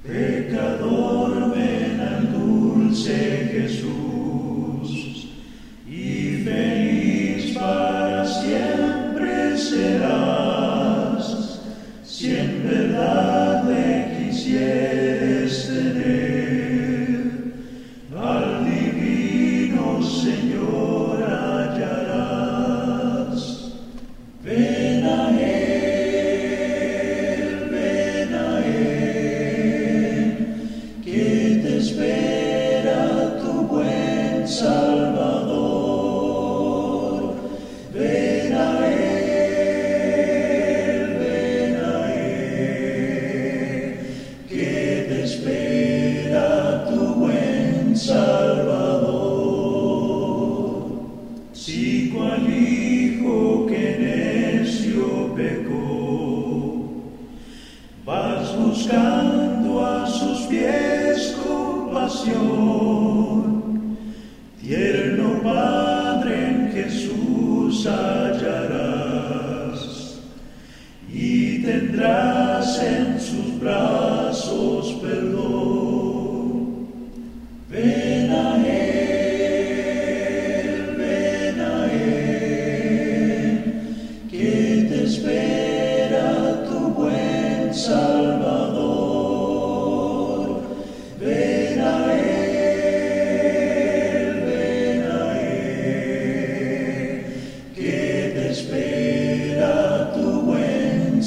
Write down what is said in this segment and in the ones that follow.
Pecador, ven al dulce Jesús, y feliz para siempre serás, si en verdad le quisieres tener. Al divino Señor hallarás. Ven a Él, que te espera tu buen Salvador. Ven a Él, que te espera tu buen Salvador. Si cual hijo que necio pecó, vas buscando a sus pies compasión, tierno Padre, en Jesús hallarás, y tendrás en sus brazos perdón. Ven a Él, que te espera tu buen Salvador. Ven a Él, que te espera tu buen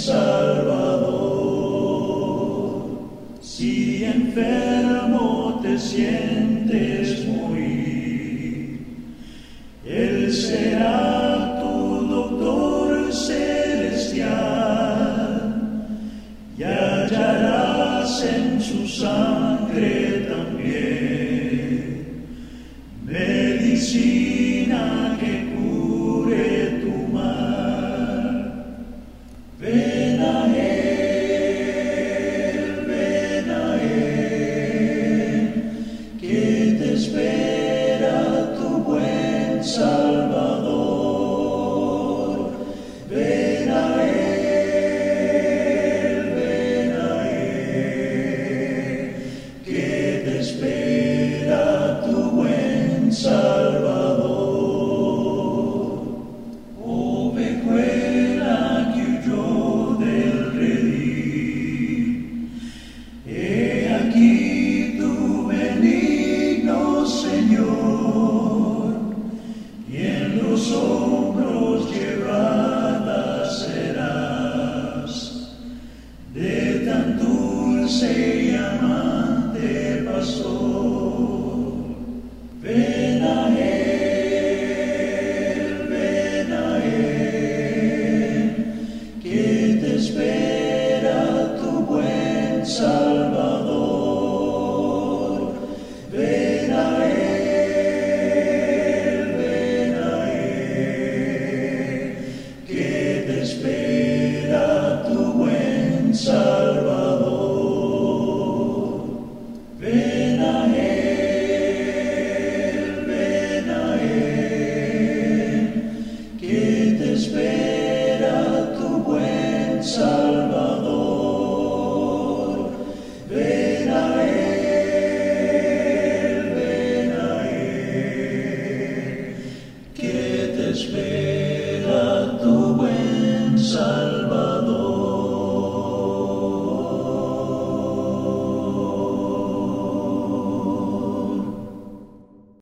Salvador. Si enfermo te sientes morir, Él será tu doctor celestial, y hallarás en su sangre también medicina que cure tu mal. Ven a Él, que te espera tu buen Salvador. Ven a Él, que te espera tu buen Salvador. Ovejuela que huyó del redil, he aquí tu benigno Señor, y en los hombros llevada serás de tan dulce y amante pastor. Ven